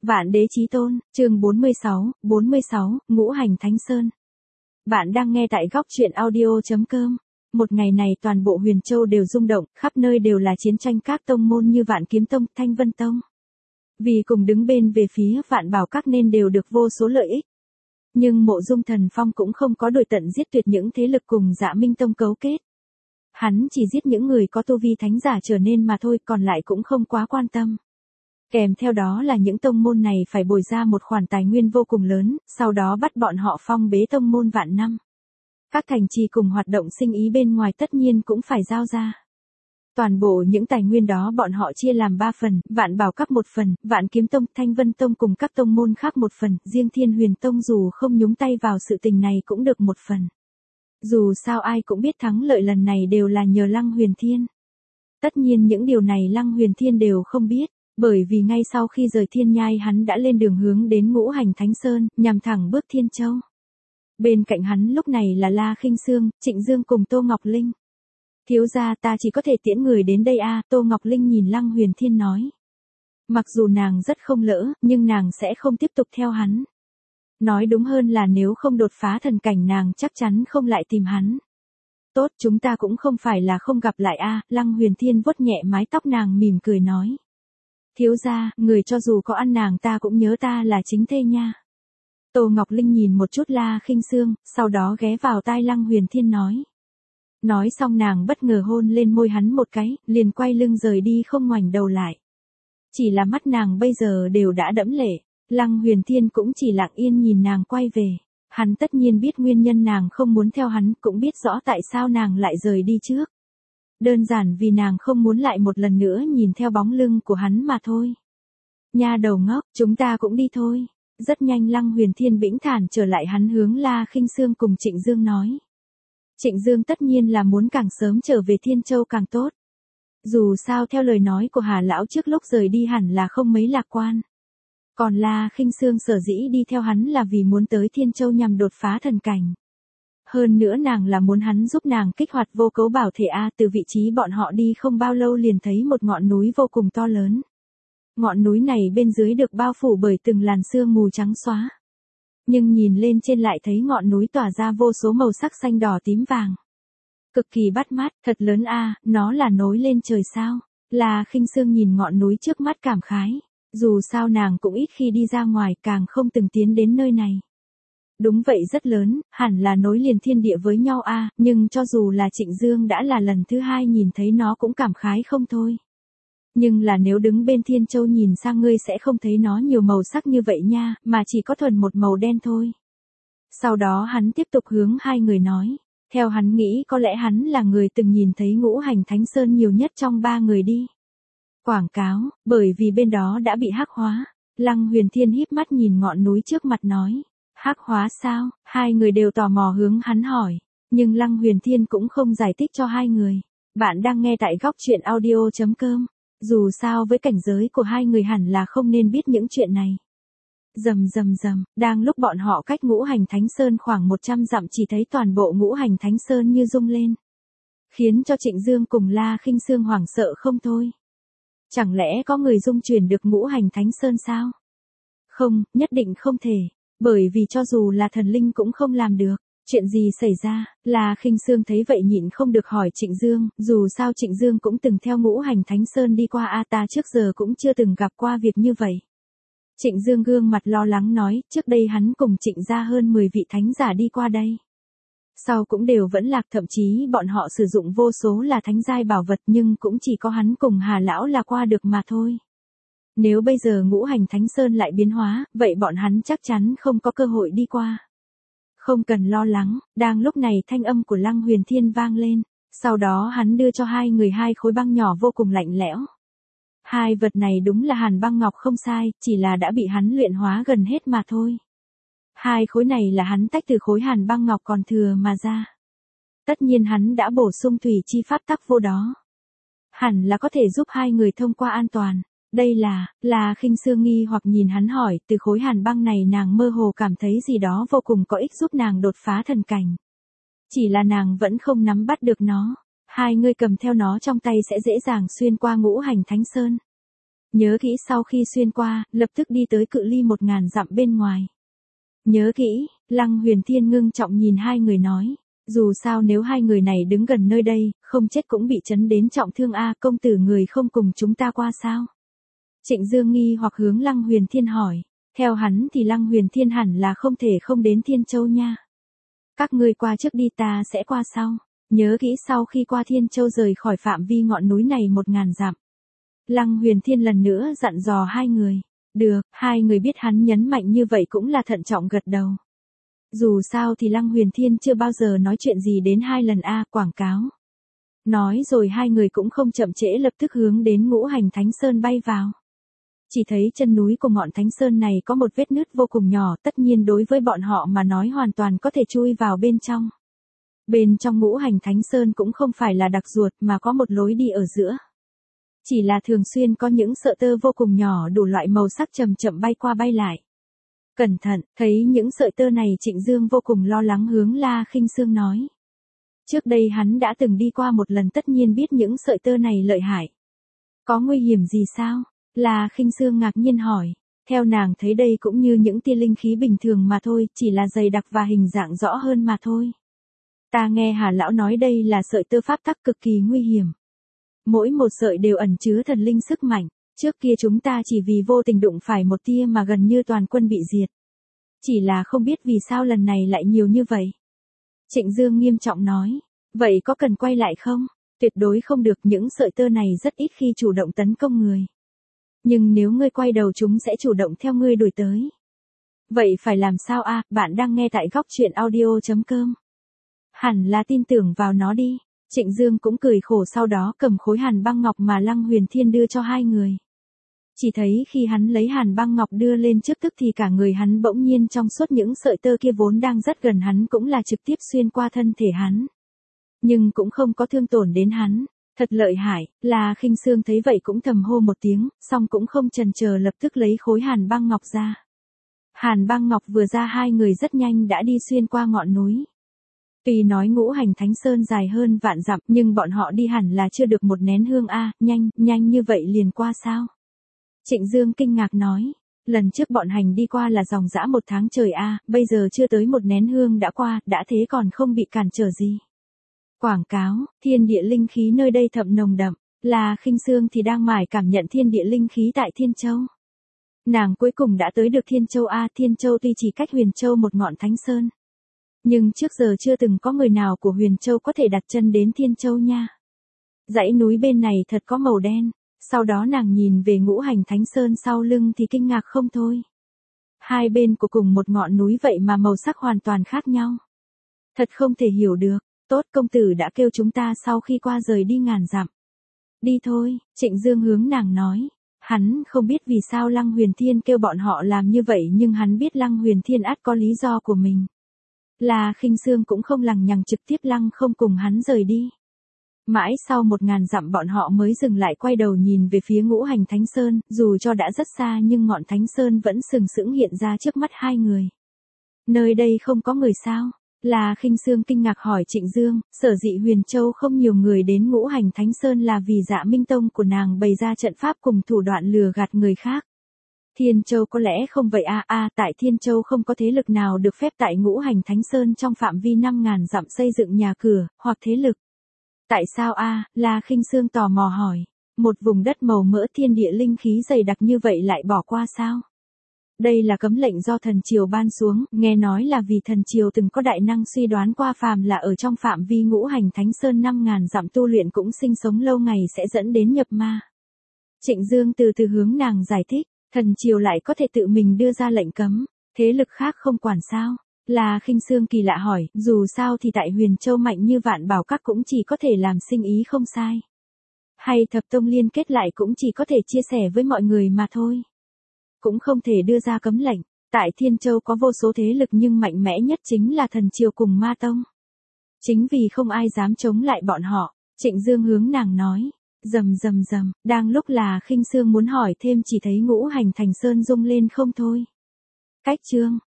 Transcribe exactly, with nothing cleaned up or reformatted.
Vạn Đế Chí Tôn, chương bốn mươi sáu, bốn mươi sáu, Ngũ Hành Thánh Sơn. Bạn đang nghe tại góc truyện audio chấm com. Một ngày này toàn bộ Huyền Châu đều rung động, khắp nơi đều là chiến tranh các tông môn như Vạn Kiếm Tông, Thanh Vân Tông. Vì cùng đứng bên về phía Vạn Bảo Các nên đều được vô số lợi ích. Nhưng Mộ Dung Thần Phong cũng không có đuổi tận giết tuyệt những thế lực cùng Dạ Minh Tông cấu kết. Hắn chỉ giết những người có tu vi thánh giả trở nên mà thôi, còn lại cũng không quá quan tâm. Kèm theo đó là những tông môn này phải bồi ra một khoản tài nguyên vô cùng lớn, sau đó bắt bọn họ phong bế tông môn vạn năm. Các thành trì cùng hoạt động sinh ý bên ngoài tất nhiên cũng phải giao ra. Toàn bộ những tài nguyên đó bọn họ chia làm ba phần, Vạn Bảo Các một phần, Vạn Kiếm Tông, Thanh Vân Tông cùng các tông môn khác một phần, riêng Thiên Huyền Tông dù không nhúng tay vào sự tình này cũng được một phần. Dù sao ai cũng biết thắng lợi lần này đều là nhờ Lăng Huyền Thiên. Tất nhiên những điều này Lăng Huyền Thiên đều không biết. Bởi vì ngay sau khi rời Thiên Nhai hắn đã lên đường hướng đến Ngũ Hành Thánh Sơn, nhằm thẳng bước Thiên Châu. Bên cạnh hắn lúc này là La Khinh Sương, Trịnh Dương cùng Tô Ngọc Linh. Thiếu gia ta chỉ có thể tiễn người đến đây a à, Tô Ngọc Linh nhìn Lăng Huyền Thiên nói. Mặc dù nàng rất không lỡ, nhưng nàng sẽ không tiếp tục theo hắn. Nói đúng hơn là nếu không đột phá thần cảnh nàng chắc chắn không lại tìm hắn. Tốt, chúng ta cũng không phải là không gặp lại a à, Lăng Huyền Thiên vuốt nhẹ mái tóc nàng mỉm cười nói. Thiếu gia, người cho dù có ăn nàng ta cũng nhớ ta là chính thê nha. Tô Ngọc Linh nhìn một chút La Khinh Sương, sau đó ghé vào tai Lăng Huyền Thiên nói. Nói xong nàng bất ngờ hôn lên môi hắn một cái, liền quay lưng rời đi không ngoảnh đầu lại. Chỉ là mắt nàng bây giờ đều đã đẫm lệ, Lăng Huyền Thiên cũng chỉ lặng yên nhìn nàng quay về. Hắn tất nhiên biết nguyên nhân nàng không muốn theo hắn, cũng biết rõ tại sao nàng lại rời đi trước. Đơn giản vì nàng không muốn lại một lần nữa nhìn theo bóng lưng của hắn mà thôi. Nha đầu ngốc, chúng ta cũng đi thôi. Rất nhanh Lăng Huyền Thiên bĩnh thản trở lại, hắn hướng La Khinh Sương cùng Trịnh Dương nói. Trịnh Dương tất nhiên là muốn càng sớm trở về Thiên Châu càng tốt. Dù sao theo lời nói của Hà Lão trước lúc rời đi hẳn là không mấy lạc quan. Còn La Khinh Sương sở dĩ đi theo hắn là vì muốn tới Thiên Châu nhằm đột phá thần cảnh. Hơn nữa nàng là muốn hắn giúp nàng kích hoạt vô cấu bảo thể A, từ vị trí bọn họ đi không bao lâu liền thấy một ngọn núi vô cùng to lớn. Ngọn núi này bên dưới được bao phủ bởi từng làn sương mù trắng xóa. Nhưng nhìn lên trên lại thấy ngọn núi tỏa ra vô số màu sắc xanh đỏ tím vàng. Cực kỳ bắt mắt, thật lớn A, nó là nối lên trời sao. La Khinh Sương nhìn ngọn núi trước mắt cảm khái. Dù sao nàng cũng ít khi đi ra ngoài, càng không từng tiến đến nơi này. Đúng vậy, rất lớn, hẳn là nối liền thiên địa với nhau a à, nhưng cho dù là Trịnh Dương đã là lần thứ hai nhìn thấy nó cũng cảm khái không thôi. Nhưng là nếu đứng bên Thiên Châu nhìn sang ngươi sẽ không thấy nó nhiều màu sắc như vậy nha, mà chỉ có thuần một màu đen thôi. Sau đó hắn tiếp tục hướng hai người nói, theo hắn nghĩ có lẽ hắn là người từng nhìn thấy Ngũ Hành Thánh Sơn nhiều nhất trong ba người đi. Quảng cáo, bởi vì bên đó đã bị hắc hóa. Lăng Huyền Thiên híp mắt nhìn ngọn núi trước mặt nói. Hắc hóa sao? Hai người đều tò mò hướng hắn hỏi. Nhưng Lăng Huyền Thiên cũng không giải thích cho hai người. Bạn đang nghe tại góc truyện audio chấm com. Dù sao với cảnh giới của hai người hẳn là không nên biết những chuyện này. Rầm rầm rầm, đang lúc bọn họ cách Ngũ Hành Thánh Sơn khoảng một trăm dặm chỉ thấy toàn bộ Ngũ Hành Thánh Sơn như rung lên. Khiến cho Trịnh Dương cùng La Khinh Sương hoảng sợ không thôi. Chẳng lẽ có người dung chuyển được Ngũ Hành Thánh Sơn sao? Không, nhất định không thể. Bởi vì cho dù là thần linh cũng không làm được. Chuyện gì xảy ra? La Khinh Sương thấy vậy nhịn không được hỏi Trịnh Dương, dù sao Trịnh Dương cũng từng theo Ngũ Hành Thánh Sơn đi qua a ta trước giờ cũng chưa từng gặp qua việc như vậy. Trịnh Dương gương mặt lo lắng nói, trước đây hắn cùng Trịnh gia hơn mười vị thánh giả đi qua đây. Sau cũng đều vẫn lạc, thậm chí bọn họ sử dụng vô số là thánh giai bảo vật nhưng cũng chỉ có hắn cùng Hà Lão là qua được mà thôi. Nếu bây giờ Ngũ Hành Thánh Sơn lại biến hóa, vậy bọn hắn chắc chắn không có cơ hội đi qua. Không cần lo lắng, đang lúc này thanh âm của Lăng Huyền Thiên vang lên, sau đó hắn đưa cho hai người hai khối băng nhỏ vô cùng lạnh lẽo. Hai vật này đúng là hàn băng ngọc không sai, chỉ là đã bị hắn luyện hóa gần hết mà thôi. Hai khối này là hắn tách từ khối hàn băng ngọc còn thừa mà ra. Tất nhiên hắn đã bổ sung thủy chi pháp tắc vô đó. Hẳn là có thể giúp hai người thông qua an toàn. Đây là, là Khinh Sương nghi hoặc nhìn hắn hỏi, từ khối hàn băng này nàng mơ hồ cảm thấy gì đó vô cùng có ích giúp nàng đột phá thần cảnh. Chỉ là nàng vẫn không nắm bắt được nó. Hai người cầm theo nó trong tay sẽ dễ dàng xuyên qua Ngũ Hành Thánh Sơn. Nhớ kỹ sau khi xuyên qua, lập tức đi tới cự ly một ngàn dặm bên ngoài. Nhớ kỹ, Lăng Huyền Thiên ngưng trọng nhìn hai người nói. Dù sao nếu hai người này đứng gần nơi đây, không chết cũng bị chấn đến trọng thương a, công tử người không cùng chúng ta qua sao? Trịnh Dương nghi hoặc hướng Lăng Huyền Thiên hỏi. Theo hắn thì Lăng Huyền Thiên hẳn là không thể không đến Thiên Châu nha. Các ngươi qua trước đi, ta sẽ qua sau. Nhớ kỹ sau khi qua Thiên Châu rời khỏi phạm vi ngọn núi này một ngàn dặm. Lăng Huyền Thiên lần nữa dặn dò hai người. Được, hai người biết hắn nhấn mạnh như vậy cũng là thận trọng gật đầu. Dù sao thì Lăng Huyền Thiên chưa bao giờ nói chuyện gì đến hai lần a, quảng cáo. Nói rồi hai người cũng không chậm trễ lập tức hướng đến Ngũ Hành Thánh Sơn bay vào. Chỉ thấy chân núi của ngọn Thánh Sơn này có một vết nứt vô cùng nhỏ, tất nhiên đối với bọn họ mà nói hoàn toàn có thể chui vào bên trong. Bên trong Ngũ Hành Thánh Sơn cũng không phải là đặc ruột mà có một lối đi ở giữa. Chỉ là thường xuyên có những sợi tơ vô cùng nhỏ đủ loại màu sắc chậm chậm bay qua bay lại. Cẩn thận, thấy những sợi tơ này Trịnh Dương vô cùng lo lắng hướng La Khinh Sương nói. Trước đây hắn đã từng đi qua một lần tất nhiên biết những sợi tơ này lợi hại. Có nguy hiểm gì sao? La Khinh Sương ngạc nhiên hỏi. Theo nàng thấy đây cũng như những tia linh khí bình thường mà thôi, chỉ là dày đặc và hình dạng rõ hơn mà thôi. Ta nghe Hà Lão nói đây là sợi tơ pháp tắc cực kỳ nguy hiểm. Mỗi một sợi đều ẩn chứa thần linh sức mạnh. Trước kia chúng ta chỉ vì vô tình đụng phải một tia mà gần như toàn quân bị diệt. Chỉ là không biết vì sao lần này lại nhiều như vậy. Trịnh Dương nghiêm trọng nói. Vậy có cần quay lại không? Tuyệt đối không được, những sợi tơ này rất ít khi chủ động tấn công người. Nhưng nếu ngươi quay đầu chúng sẽ chủ động theo ngươi đuổi tới. Vậy phải làm sao a? À, bạn đang nghe tại góc truyện audio chấm com. Hẳn là tin tưởng vào nó đi. Trịnh Dương cũng cười khổ sau đó cầm khối hàn băng ngọc mà Lăng Huyền Thiên đưa cho hai người. Chỉ thấy khi hắn lấy hàn băng ngọc đưa lên trước tức thì cả người hắn bỗng nhiên trong suốt, những sợi tơ kia vốn đang rất gần hắn cũng là trực tiếp xuyên qua thân thể hắn. Nhưng cũng không có thương tổn đến hắn. Thật lợi hại. La Khinh Sương thấy vậy cũng thầm hô một tiếng, xong cũng không chần chờ lập tức lấy khối hàn băng ngọc ra. Hàn băng ngọc vừa ra hai người rất nhanh đã đi xuyên qua ngọn núi. Tuy nói Ngũ Hành Thánh Sơn dài hơn vạn dặm nhưng bọn họ đi hẳn là chưa được một nén hương a, à, nhanh, nhanh như vậy liền qua sao? Trịnh Dương kinh ngạc nói, lần trước bọn hành đi qua là dòng dã một tháng trời a, à, bây giờ chưa tới một nén hương đã qua, đã thế còn không bị cản trở gì. Quảng cáo, thiên địa linh khí nơi đây thậm nồng đậm, La Khinh Sương thì đang mải cảm nhận thiên địa linh khí tại Thiên Châu. Nàng cuối cùng đã tới được Thiên Châu a, à, Thiên Châu tuy chỉ cách Huyền Châu một ngọn Thánh Sơn. Nhưng trước giờ chưa từng có người nào của Huyền Châu có thể đặt chân đến Thiên Châu nha. Dãy núi bên này thật có màu đen, sau đó nàng nhìn về Ngũ Hành Thánh Sơn sau lưng thì kinh ngạc không thôi. Hai bên của cùng một ngọn núi vậy mà màu sắc hoàn toàn khác nhau. Thật không thể hiểu được, tốt công tử đã kêu chúng ta sau khi qua rời đi ngàn dặm. Đi thôi, Trịnh Dương hướng nàng nói. Hắn không biết vì sao Lăng Huyền Thiên kêu bọn họ làm như vậy nhưng hắn biết Lăng Huyền Thiên ắt có lý do của mình. La Khinh Sương cũng không lằng nhằng trực tiếp lăng không cùng hắn rời đi. Mãi sau một ngàn dặm bọn họ mới dừng lại quay đầu nhìn về phía Ngũ Hành Thánh Sơn, dù cho đã rất xa nhưng ngọn Thánh Sơn vẫn sừng sững hiện ra trước mắt hai người. Nơi đây không có người sao? La Khinh Sương kinh ngạc hỏi Trịnh Dương, sở dĩ Huyền Châu không nhiều người đến Ngũ Hành Thánh Sơn là vì Dạ Minh Tông của nàng bày ra trận pháp cùng thủ đoạn lừa gạt người khác. Thiên Châu có lẽ không vậy a a, tại Thiên Châu không có thế lực nào được phép tại Ngũ Hành Thánh Sơn trong phạm vi năm ngàn dặm xây dựng nhà cửa, hoặc thế lực. Tại sao a? La Khinh Sương tò mò hỏi. Một vùng đất màu mỡ thiên địa linh khí dày đặc như vậy lại bỏ qua sao? Đây là cấm lệnh do thần triều ban xuống, nghe nói là vì thần triều từng có đại năng suy đoán qua phàm là ở trong phạm vi Ngũ Hành Thánh Sơn năm ngàn dặm tu luyện cũng sinh sống lâu ngày sẽ dẫn đến nhập ma. Trịnh Dương từ từ hướng nàng giải thích. Thần triều lại có thể tự mình đưa ra lệnh cấm, thế lực khác không quản sao? La Khinh Sương kỳ lạ hỏi, dù sao thì tại Huyền Châu mạnh như Vạn Bảo Các cũng chỉ có thể làm sinh ý không sai. Hay thập tông liên kết lại cũng chỉ có thể chia sẻ với mọi người mà thôi. Cũng không thể đưa ra cấm lệnh, tại Thiên Châu có vô số thế lực nhưng mạnh mẽ nhất chính là thần triều cùng ma tông. Chính vì không ai dám chống lại bọn họ, Trịnh Dương hướng nàng nói. Rầm rầm rầm, đang lúc là Khinh Sương muốn hỏi thêm chỉ thấy Ngũ Hành Thành Sơn rung lên không thôi. Cách chương